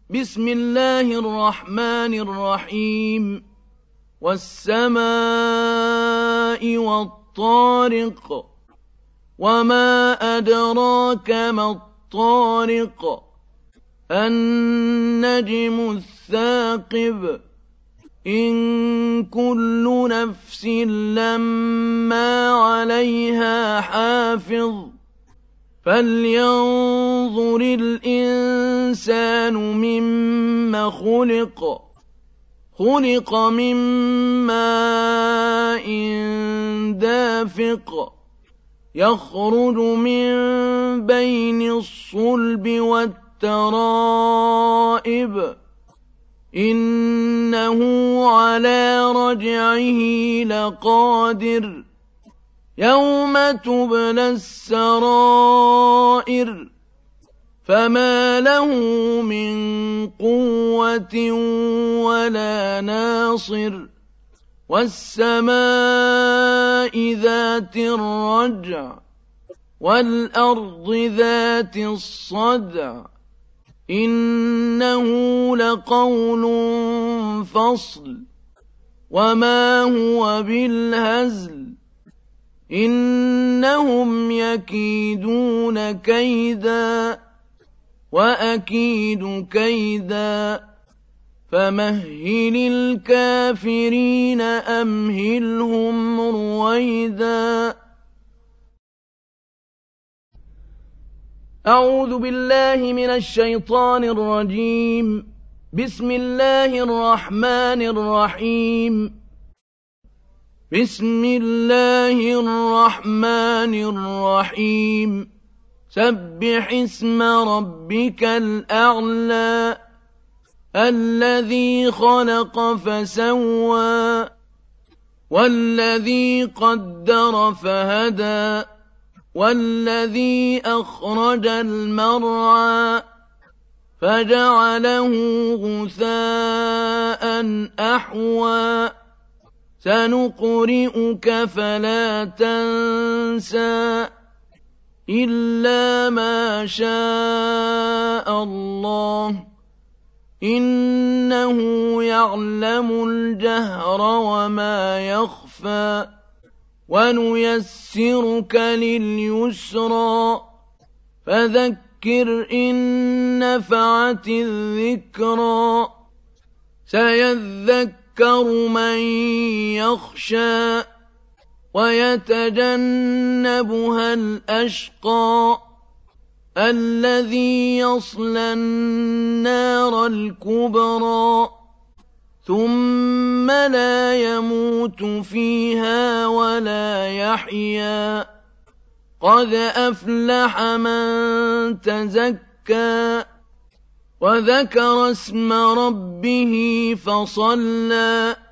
بسم الله الرحمن الرحيم والسماء والطارق وما أدراك ما الطارق النجم الثاقب إن كل نفس لما عليها حافظ فلينظر الإنسان مما خلق من ماء دافق يخرج من بين الصلب والترائب إنه على رجعه لقادر يوم تبلى السرائر فما له من قوة ولا ناصر والسماء ذات الرجع والأرض ذات الصدع إنه لقول فصل وما هو بالهزل إنهم يكيدون كيدا وأكيد كيدا فمهل الكافرين أمهلهم رويدا. أعوذ بالله من الشيطان الرجيم. بسم الله الرحمن الرحيم. بسم الله الرحمن الرحيم. سبح اسم ربك الأعلى الذي خلق فسوى والذي قدر فهدى والذي أخرج المرعى فجعله غثاء أحوى سنقرئك فلا تنسى إلا ما شاء الله إنه يعلم الجهر وما يخفى ونيسرك لليسرى فذكر إن نفعت الذكرى سيذكر من يخشى ويتجنبها الأشقى الذي يصلى النار الكبرى ثم لا يموت فيها ولا يحيا قد أفلح من تزكى وذكر اسم ربه فصلى